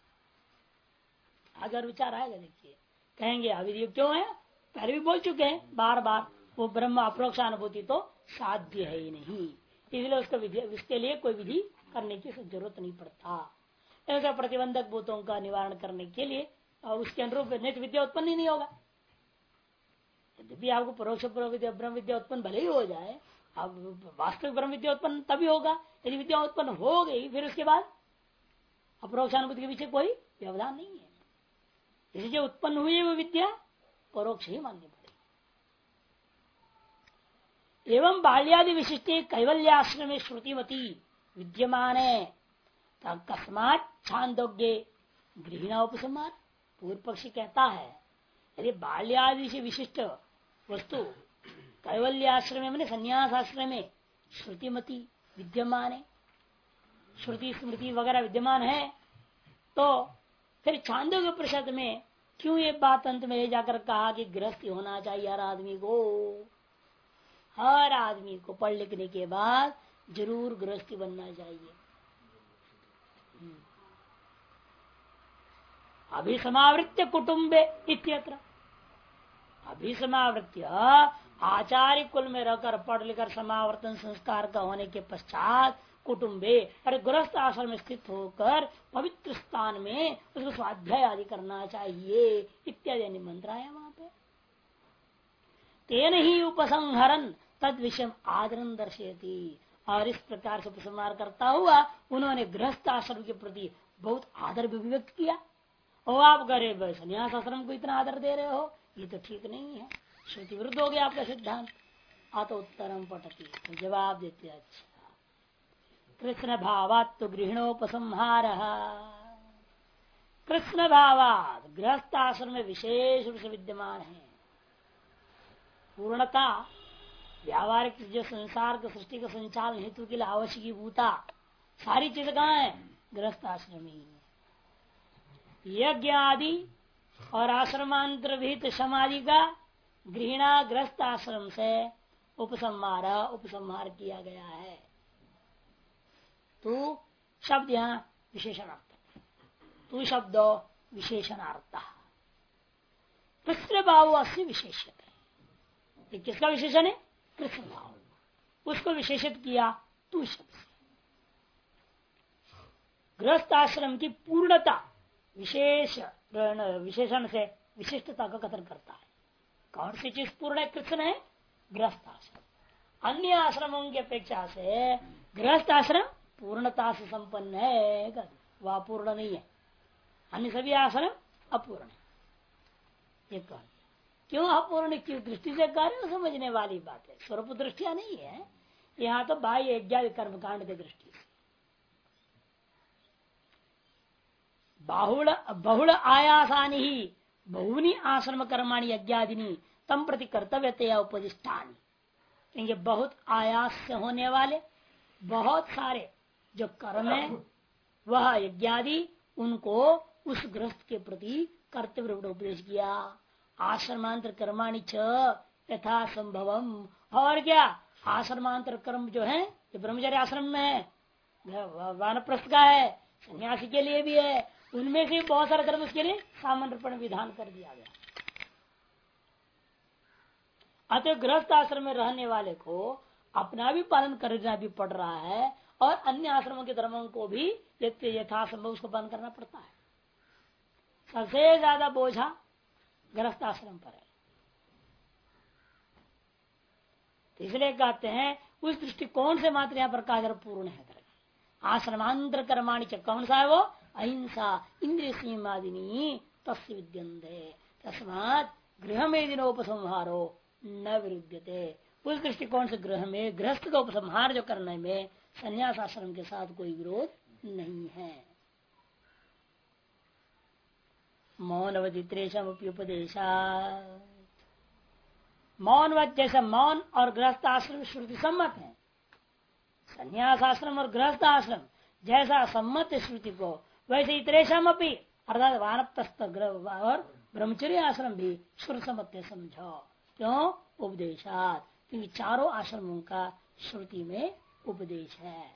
अगर विचार आएगा, देखिए कहेंगे अविधि क्यों है, पहले भी बोल चुके हैं बार बार, वो ब्रह्म अप्रोक्षानुभूति तो साध्य है ही नहीं, इसलिए उसका विधि, उसके लिए कोई विधि करने की जरूरत नहीं पड़ता। ऐसा प्रतिबंधक भूतों का निवारण करने के लिए और उसके अनुरूप नित्य विद्या उत्पन्न ही नहीं होगा। यद्यपि आपको परोक्ष ब्रह्म विद्या उत्पन्न भले ही हो जाए, अब वास्तविक ब्रह्म विद्या उत्पन्न तभी होगा यदि विद्या उत्पन्न हो गई, फिर उसके बाद अपरोक्षानुभूति के पीछे कोई व्यवधान नहीं है। इसलिए जो उत्पन्न हुई है वो विद्या परोक्ष ही माननी पड़ेगी। एवं बाल्यादि विशिष्ट कैवल्याश्रम में श्रुतिमती विद्यमान है अकस्मात छांदोग्य गृहिणा उपसंहार। पूर्व पक्षी कहता है यदि बाल्यादि से विशिष्ट वस्तु कैवल्याश्रम में संन्यास आश्रम में श्रुतिमती विद्यमान है, श्रुति स्मृति वगैरह विद्यमान है, तो फिर छांदोग्य उपनिषद में क्यों ये बात अंत में ले जाकर कहा कि गृहस्थी होना चाहिए हर आदमी को? हर आदमी को पढ़ लिखने के बाद जरूर गृहस्थी बनना चाहिए। अभिसमावृत्य कुटुंबे इत्यत्र, अभिसमावृत्य आचार्य कुल में रहकर पढ़ लिखकर समावर्तन संस्कार का होने के पश्चात कुटुंबे और गृहस्थ आश्रम में स्थित होकर पवित्र स्थान में उसको स्वाध्याय आदि करना चाहिए इत्यादि निमंत्रण है वहां पे। तेन ही उपसंहरन तद विषय आदरन दर्शयति, और इस प्रकार से उपसंहार करता हुआ उन्होंने गृहस्थ आश्रम के प्रति बहुत आदर भी व्यक्त किया। और आप करे संन्यास आश्रम को इतना आदर दे रहे हो, ये तो ठीक नहीं है, श्रुति विरुद्ध हो गया आपका सिद्धांत। तो उत्तरम पटती, तो जवाब देते अच्छा कृष्ण भावात तो गृहिणोपसंहार, कृष्ण भावात गृहस्थ आश्रम में विशेष रूप से विद्यमान है। पूर्णता व्यावहारिक जो संसार के सृष्टि के संचालन हेतु के लिए आवश्यक भूता सारी चीज कहाँ है? गृहस्थ आश्रम ही। यज्ञ आदि और आश्रमांतर विहित समाधि का गृहिणा ग्रस्त आश्रम से उपसंहार किया गया है। तू शब्द यहाँ विशेषणार्थ, तू शब्द विशेषणार्थ, कृष्ण भाव अस्य विशेषित है। ये किसका विशेषण है? कृष्ण भाव, उसको विशेषित किया तू शब्द से। गृहस्थ आश्रम की पूर्णता विशेषण से विशिष्टता का कथन करता है। कौन सी चीज पूर्ण है? कृष्ण है गृहस्थ आश्रम। अन्य आश्रमों की अपेक्षा से गृहस्थ आश्रम पूर्णता से संपन्न है, वह पूर्ण नहीं है। अन्य सभी आश्रम अपूर्ण है। ये कौन क्यों अपूर्ण की दृष्टि से कार्य समझने वाली बात है, स्वरूप दृष्टिया नहीं है। यहाँ तो बाह्य यज्ञ कर्मकांड की दृष्टि से बहुड़ आयासानी ही बहुनी आश्रम कर्माणी यज्ञादिनी तम प्रति कर्तव्यतया उपदिष्टानी, क्योंकि बहुत आयास से होने वाले बहुत सारे जो कर्म है वह यज्ञादि उनको उस गृहस्थ के प्रति कर्तव्य उपदेश किया। आश्रमांतर कर्माणि च यथा संभवम, और क्या आश्रमांतर कर्म जो है जो ब्रह्मचर्य आश्रम में है, वानप्रस्थ का है, सन्यासी के लिए भी है, उनमें से बहुत सारे कर्म उसके लिए सामान्य विधान कर दिया गया। अतः गृहस्थ आश्रम में रहने वाले को अपना भी पालन करना भी पड़ रहा है और अन्य आश्रमों के धर्मों को भी यथासंभव उसको पालन करना पड़ता है। सबसे ज्यादा बोझा गृहस्थ आश्रम पर है। इसलिए कहते हैं उस दृष्टिकोण से मात्र यहाँ पर कहा पूर्ण है। आश्रमांतर कर्माणि च, कौन सा है वो? अहिंसा इंद्रिय सीमादिनी तस्य विद्यन्ते तस्मात् गृह में दिनोपसंहारो न विरुद्धते। उस दृष्टिकोण से गृह में गृहस्थ का उपसंहार जो करने में संन्यास आश्रम के साथ कोई विरोध नहीं है। मौनवदित्रेशम उपदेशा, मौनवत जैसे मौन और गृहस्थ आश्रम श्रुति सम्मत है। संन्यास आश्रम और गृहस्थ आश्रम जैसा सम्मत है श्रुति को, वैसे इतरेशम अपनी अर्थात वानप्रस्थ और ब्रह्मचर्य आश्रम भी श्रुति सम्मत समझो। क्यों? उपदेशात, क्योंकि चारों आश्रमों का श्रुति में उपदेश है।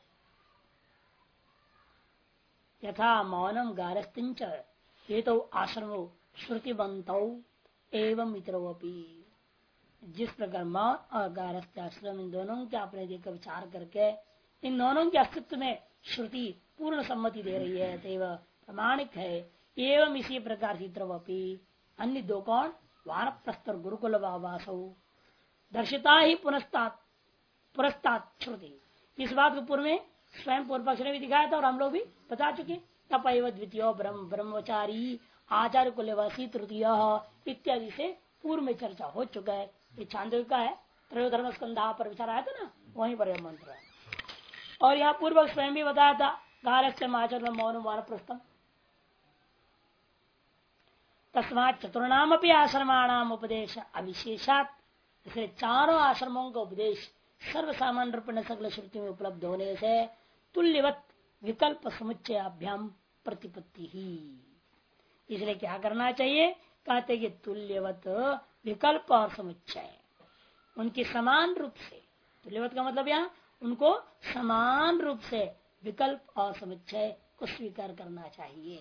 यथा मौनम गारस्थिंच ये तो आश्रमो श्रुतिबंतौ एवं इतरोपि, जिस प्रकार मौन और गारस्थ आश्रम इन दोनों के आपने देखकर विचार करके इन दोनों के अस्तित्व में श्रुति पूर्ण सम्मति दे रही है, तो प्रमाणिक है। एवं इसी प्रकार से इतरोपि अन्य दो कौन? वानप्रस्थ और गुरुकुल वासौ दर्शिता ही पुरस्तात श्रुति। इस बात को पूर्व में स्वयं पूर्व पक्ष ने भी दिखाया था और हम लोग भी बता चुके। तपैव द्वितीय ब्रह्मचारी आचार्य कुलवासी तृतीय इत्यादि से पूर्व में चर्चा हो चुका है। ये छांदोग्य का है, त्रयोधर्म स्कंधा पर विचार आया था ना, वहीं पर यह मंत्र है। और यहाँ पूर्व स्वयं भी बताया था गारस्य आचरण मौन वानप्रस्थम तस्मात् चतुर्णाम अपनी आश्रमाणाम उपदेश अविशेषात, इसलिए चारों आश्रमों का उपदेश सर्वसामान्य रूप में सकल श्रुति में उपलब्ध होने से तुल्यवत विकल्प समुच्चयाभ्याम प्रतिपत्ति ही। इसलिए क्या करना चाहिए? कहते कि तुल्यवत विकल्प और समुच्चय उनकी समान रूप से, तुल्यवत का मतलब यहाँ उनको समान रूप से विकल्प और समुच्चय को स्वीकार करना चाहिए।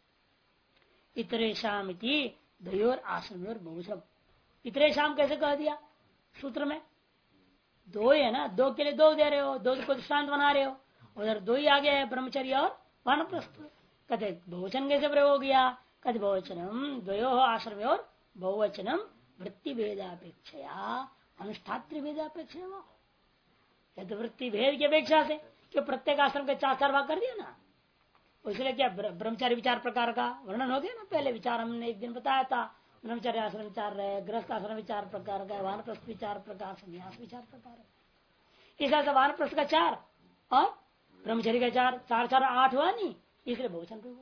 इतरेशाम द्वयोर आश्रम और बहुशम, इतरेशाम कैसे कह दिया सूत्र में? दो है ना, दो के लिए दो दे रहे हो, दो को दृष्टांत बना रहे हो, उधर दो ही आगे है ब्रह्मचर्य और वानप्रस्थ। कहते बहुवचन कैसे प्रयोग हो गया? कहते बहुवचनम द्वयो आश्रम और बहुवचनम वृत्ति भेदापेक्षया अनुष्ठात्र भेदापेक्षा, तो वृत्ति भेद की अपेक्षा से क्यों प्रत्येक आश्रम के चार चार भाग कर दिया ना, इसलिए क्या ब्रह्मचारी विचार प्रकार का वर्णन हो गया ना। पहले विचार हमने एक दिन बताया था, ब्रह्मचर्य आश्रम विचार रहे, गृहस्थ आश्रम विचार प्रकार का, वानप्रस्थ विचार प्रकार, संन्यास विचार प्रकार है। इस ऐसा वानप्रस्थ का चार और ब्रह्मचर्य का चार, चार चार आठ हुआ नहीं, इसलिए बहुवचन प्रयोग।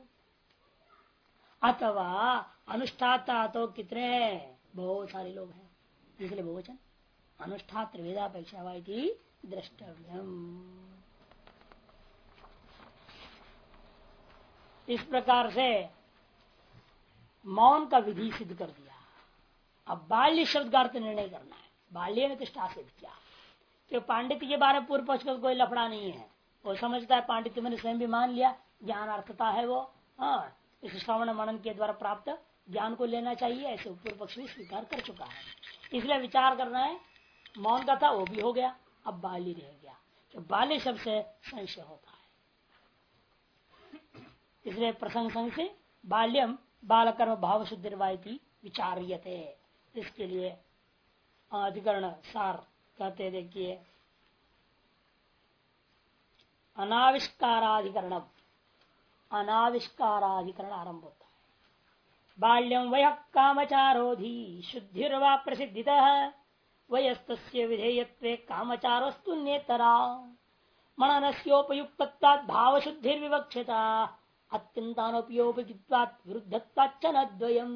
अथवा अनुष्ठाता तो कितने बहुत सारे लोग हैं, इसलिए बहुवचन अनुष्ठात्र वेदापेक्षा वाइति द्रष्टव्यम। इस प्रकार से मौन का विधि सिद्ध कर दिया। अब बाल्य शब्द का अर्थ निर्णय करना है। बाल्य ने तिष्ठा सिद्ध किया कि पांडित्य के बारे में पूर्व पक्ष का कोई लफड़ा नहीं है, वो समझता है पांडित्य मैंने स्वयं भी मान लिया, ज्ञान अर्थता है वो, हाँ इस श्रवण मनन के द्वारा प्राप्त ज्ञान को लेना चाहिए, ऐसे पूर्व पक्ष भी स्वीकार कर चुका है। इसलिए विचार करना है, मौन का था वो भी हो गया, अब बाल्य रह गया। तो बाल्य शब्द से संशय होता है, इसलिए प्रसंग संग से बाल्यम बालकर्म भाव शुद्धिर्वायती विचार्यते। इसके लिए अधिकरण सार कहते, देखिए अनाविष्काराधिकरण, अनाविष्काराधिकरण आरंभ होता है। बाल्यम वय कामचारोधि शुद्धिर्वा प्रसिद्धितः वयस्तस्य विधेयत्वे कामचारोस्तु नेतरा मननस्योपयुक्तत्वात् भाव शुद्धिर्विवक्षिता अत्यंतानोपयोगित्वात् विरुद्धत्वाच्च न द्वयम्।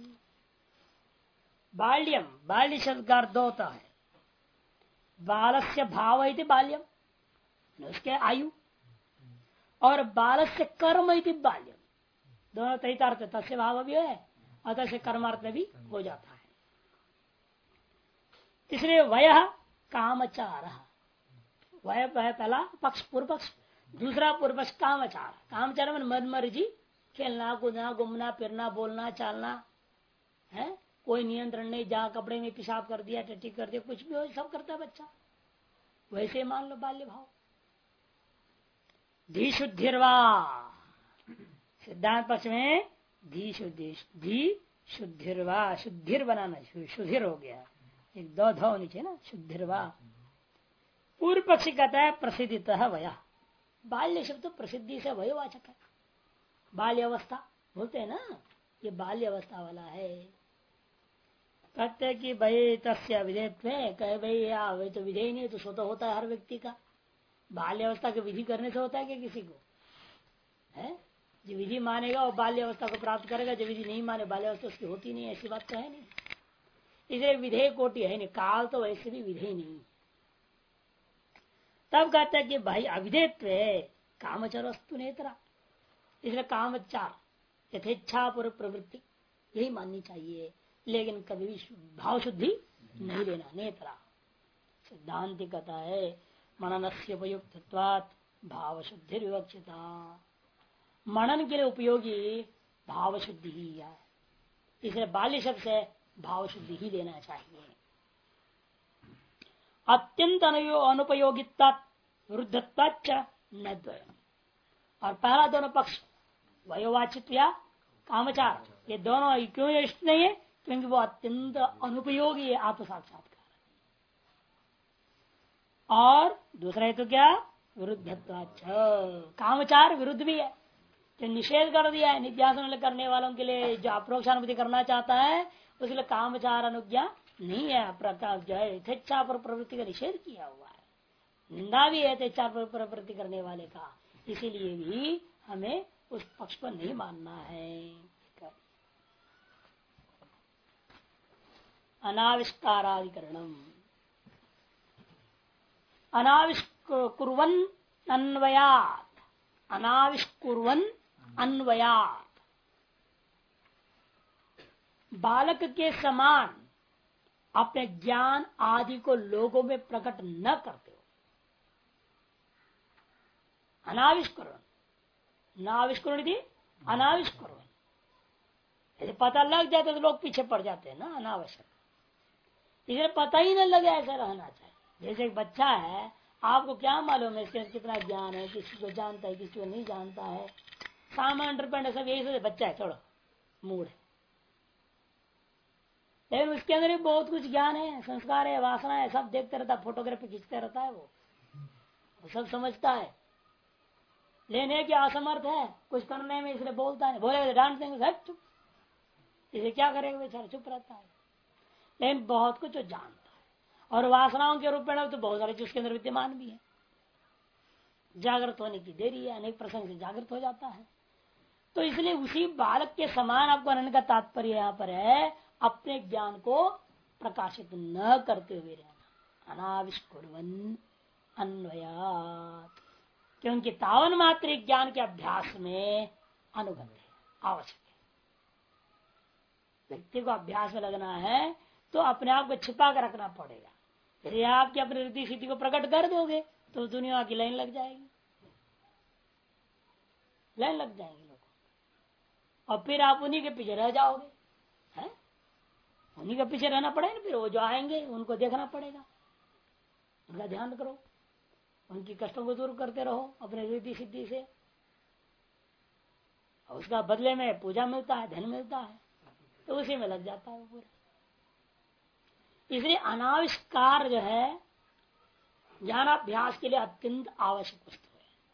बाल्यम, बाल्य शब्द का अर्थ होता है बालस्य भाव इति बाल्यम, उसके आयु, और बालस्य कर्म इति बाल्यम, दोनों तैतार्थ तस्य भाव भी है अतः से कर्मार्थ में भी हो जाता है। इसलिए वय कामचार, वय पहला पक्ष पूर्व पक्ष, दूसरा पूर्व पक्ष कामचार। कामचार में मन मर्जी, खेलना कूदना घूमना फिरना बोलना चालना है, कोई नियंत्रण नहीं, जहाँ कपड़े में पेशाब कर दिया टट्टी कर दिया कुछ भी हो सब करता है बच्चा, वैसे मान लो बाल्य भाव। धी शुद्धिर्वा, सिद्धांत पक्ष में धी शुद्धि, धी शुद्धिर्वा, शुद्धिर बनाना शुद्धिर हो गया, एक दो धो नीचे ना, शुद्धिर्वा पूर्व पक्षी कहता है प्रसिद्धितः वया, बाल्य शब्द तो प्रसिद्धि से वयोवाचक है। बाल्य अवस्था बोलते हैं ना, ये बाल्य अवस्था वाला है। कहते कि भाई तस्य विधेयत्व, कहे भाई वे तो विधेय नहीं, तो स्वतः होता है हर व्यक्ति का। बाल्य अवस्था की विधि करने से होता है क्या किसी को? है जो विधि मानेगा वो बाल्य अवस्था को प्राप्त करेगा, जो विधि नहीं माने बाल्य अवस्था उसकी होती नहीं, ऐसी बात तो है नहीं। इसलिए विधेय कोटि है नहीं, काल तो वैसे भी विधेय नहीं। तब कहते हैं कि भाई अविधेयत्व कामचर वस्तु नेत्रा, इसलिए कामचार यथेच्छा पूर्व प्रवृत्ति यही माननी चाहिए, लेकिन कभी भी भाव शुद्धि नहीं लेना। नेत्रा सिद्धांत कहता है मननस्य उपयुक्तत्वात् भाव शुद्धि विवक्षिता, मनन के लिए उपयोगी भाव शुद्धि ही है, इसलिए बाल्य शब्द से भाव शुद्धि ही लेना चाहिए। अत्यंत अनुपयोगिता वृद्धत्वाच्च न द्वयम्, और पहला दोनों पक्ष वयोवाचित्व या कामचार, ये दोनों क्यों इष्ट नहीं है? क्योंकि वो अत्यंत अनुपयोगी है आत्म साक्षात्कार। और दूसरा है तो क्या? विरुद्धत्वाच्च, कामचार विरुद्ध भी है, जो निषेध कर दिया है नित्यासन करने वालों के लिए। जो अप्रोक्षानुभूति करना चाहता है उसके कामचार अनुज्ञा नहीं है, प्रकाश जो है यथेच्छा पर प्रवृत्ति का निषेध किया हुआ है, निंदा भी है यथेच्छा पर प्रवृत्ति करने वाले का। इसीलिए भी हमें उस पक्ष पर नहीं मानना है। अनाविष्काराधिकरणम, अनाविष्कुर्वन् अन्वयात्, अनाविष्कुर्वन् अन्वयात्, बालक के समान अपने ज्ञान आदि को लोगों में प्रकट न करते हो। अनाविष्करण, नाविष्करण थी अनाविष्करण। यदि पता लग जाए तो लोग पीछे पड़ जाते हैं ना, अनावश्यक। इसे पता ही न लगे ऐसा रहना चाहिए। जैसे एक बच्चा है, आपको क्या मालूम है इसके कितना ज्ञान है, किसी को जानता है किसी को नहीं जानता है, सामान अंडरपैंट सब यही सोचे बच्चा है, छोड़ो मूड है। लेकिन उसके अंदर भी बहुत कुछ ज्ञान है, संस्कार है, वासना है, सब देखते रहता है, फोटोग्राफी खींचते रहता है, वो सब समझता है। लेने की असमर्थ है कुछ करने में, इसलिए बोलता है, बोले डांट देंगे चुप, इसे क्या करेगा बेचारा, चुप रहता है। लेकिन बहुत कुछ जानता है, और वासनाओं के रूप में तो बहुत सारे चीज के अंदर विद्यमान भी है। जागृत होने की देरी है, अनेक प्रसंग से जागृत हो जाता है। तो इसलिए उसी बालक के समान आपको अनंत का तात्पर्य यहाँ पर है, अपने ज्ञान को प्रकाशित न करते हुए रहना। अनाविष्कुर्वन् अन्वयात्, क्योंकि तावन मात्र ज्ञान के अभ्यास में अनुगत है, आवश्यक है। व्यक्ति को अभ्यास में लगना है तो अपने आप को छिपा कर रखना पड़ेगा। यदि आपकी अपनी रिद्धि सिद्धि को प्रकट कर दोगे तो दुनिया की लाइन लग जाएगी, लाइन लग जाएंगे लोग, और फिर आप उन्हीं के पीछे रह जाओगे। है उन्हीं के पीछे रहना पड़ेगा, फिर वो जो आएंगे उनको देखना पड़ेगा, उनका ध्यान करो, उनकी कष्टों को दूर करते रहो अपने रिद्धि सिद्धि से, और उसका बदले में पूजा मिलता है, धन मिलता है, तो उसी में लग जाता है वो पूरा। इसलिए अनाविष्कार जो है ज्ञानाभ्यास के लिए अत्यंत आवश्यक वस्तु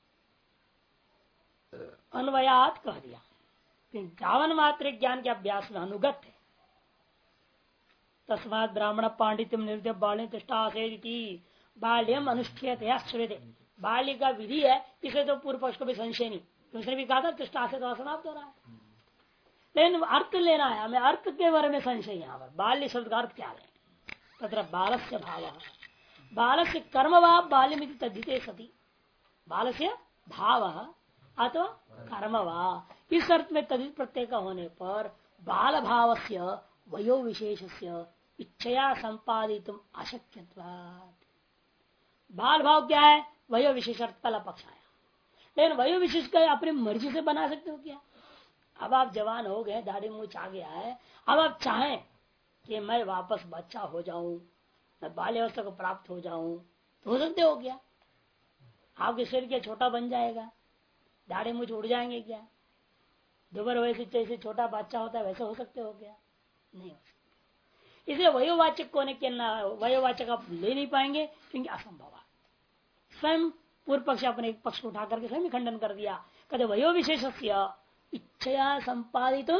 है। अन्वयात कह दिया, जावन मात्र ज्ञान के अभ्यास में अनुगत है। तस्मात् ब्राह्मण पांडित्यम निर्दय बाल्य तिष्ठासेति बाल्यम अनुष्ठेयते श्वेते, बाल्य का विधि है, इसे तो पूर्व पक्ष को भी संशय नहीं, उसने भी कहा था तिष्ठासे तो समाप्त हो रहा है। लेकिन अर्थ लेना है हमें, अर्थ के बारे में संशय। यहाँ पर बाल्य शब्द का अर्थ क्या है? तत्र बालस्य भाव, बालस्य कर्म वा बाल्यमिति तद्धिते सति, बालस्य भाव अथवा कर्म वा, इस अर्थ में तद्धित प्रत्यय का होने पर बाल भावस्य वयो विशेषस्य इच्छया संपादितुम अशक्यत्वात्। बाल भाव क्या है? वयो विशेष अर्थ पहला पक्ष आया। लेकिन वयो विशेष का अपनी मर्जी से बना सकते हो क्या? अब आप जवान हो गए, दाढ़ी मूछ आ गया है, अब आप चाहें कि मैं वापस बच्चा हो जाऊं, मैं बाल्यावस्था को प्राप्त हो जाऊं, तो हो सकते हो क्या? आपके शरीर क्या छोटा बन जाएगा? दाढ़ी मूछ उड़ जाएंगे क्या? दोबारा वैसे जैसे छोटा बच्चा होता है वैसे हो सकते हो क्या? नहीं हो सकते। इसलिए वयोवाचक होने के वयोवाचक आप ले नहीं पाएंगे, क्योंकि असंभव है। स्वयं पूर्व पक्ष अपने एक पक्ष को उठा करके स्वयं खंडन कर दिया। कहते वयो विशेष इच्छया संपादित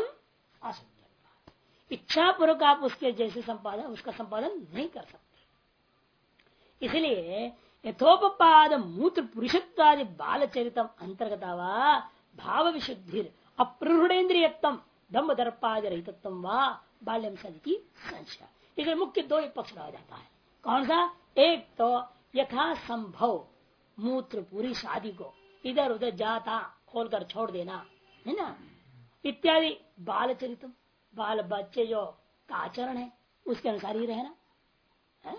इच्छा पूर्वक आप उसके जैसे संपादन उसका संपादन नहीं कर सकते। इसलिए यथोपाद मूत्र पुरुषत्वादि बाल चरितम अंतर्गता भाव विशुद्धि अप्ररूढ़ेन्द्रियम दम्भ दर्पाद रहितत्व व बाल्यम सदी संशय। इसलिए मुख्य दो ही पक्ष रह जाता है। कौन सा? एक तो यथा संभव मूत्र पूरी शादी को इधर उधर जाता खोलकर छोड़ देना है ना, इत्यादि बाल चरितम बाल बच्चे जो का आचरण है उसके अनुसार ही रहना है।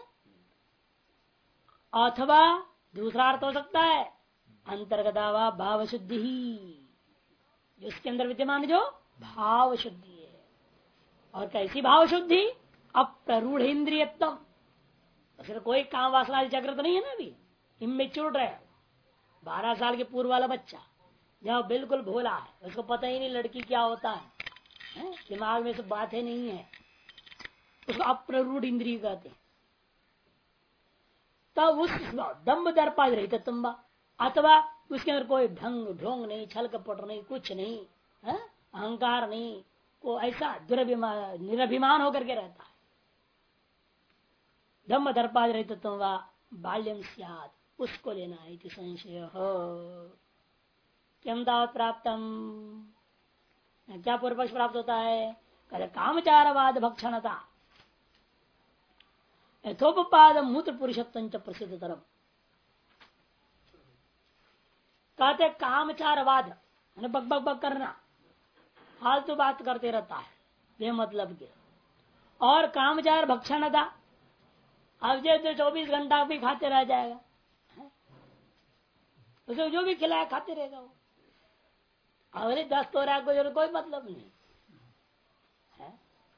अथवा दूसरा अर्थ हो सकता है अंतर्गता भाव शुद्धि ही, जिसके अंदर विद्यमान जो भाव शुद्धि है। और कैसी भाव शुद्धि? अप्ररूढ़ इंद्रियत्म, फिर कोई काम वासना जागृत नहीं है ना, अभी इमेच्योर है। 12 साल के पूर्व वाला बच्चा जब बिल्कुल भोला है, उसको पता ही नहीं लड़की क्या होता है, दिमाग में सब बातें नहीं है, उसको अप्ररूढ़ इंद्रिय कहते हैं। तब उस दम्भ दर्पा रही तुम्बा, अथवा उसके अंदर कोई ढंग ढोंग नहीं, छल कपट नहीं, कुछ नहीं, अहंकार नहीं, को ऐसा निरभिमान होकर के रहता है। दम्भ दर्पा रही तुम्बा बाल्यम स्यात्, उसको लेना है कि संशय हो। किम दावत प्राप्तम, क्या पूर्व पक्ष प्राप्त होता है? कहते कामचारवाद भक्षणता यथोपाद मूत्र पुरुषत्व प्रसिद्ध तरम। कहते कामचारवाद बक बक बक करना, फालतू बात करते रहता है ये मतलब के। और कामचार भक्षणता, अब जो 24 घंटा भी खाते रह जाएगा, उसे जो भी खिलाया खाते रहेगा वो। अगले 10 तोरा को कोई मतलब नहीं है।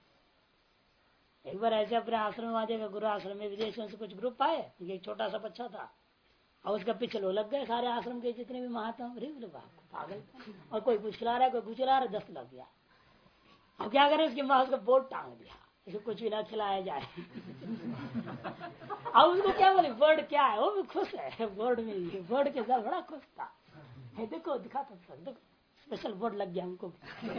एक बार ऐसे अपने आश्रम आ जाएगा, गुरु आश्रम में विदेशों से कुछ ग्रुप आए, एक छोटा सा बच्चा था और उसका पीछे लो लग गए सारे आश्रम के जितने भी महात्मा, पागल। और कोई कुछ खिला रहा है, कोई कुछ खिला रहा है, 10 लग गया। अब क्या करें, उसके माँ उसका बोर्ड टांग दिया, इसको कुछ भी ना खिलाया जाए। अब उसको क्या बोले, बोर्ड क्या है, वो भी खुश है बोर्ड में, बोर्ड के साथ बड़ा खुश था। देखो दिखाता था, देखो स्पेशल बोर्ड लग गया हमको।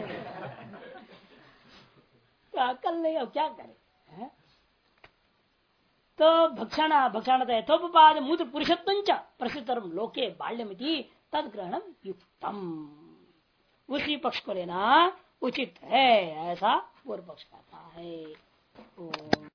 तो अकल नहीं, अब क्या करें है? तो भक्षण यथोपाद मूत्र पुरुषत्व प्रसिद्धम लोके बाल्यमिति तद ग्रहणम युक्तम, उसी पक्ष को लेना उचित है, ऐसा पूर्व पक्ष कहता है।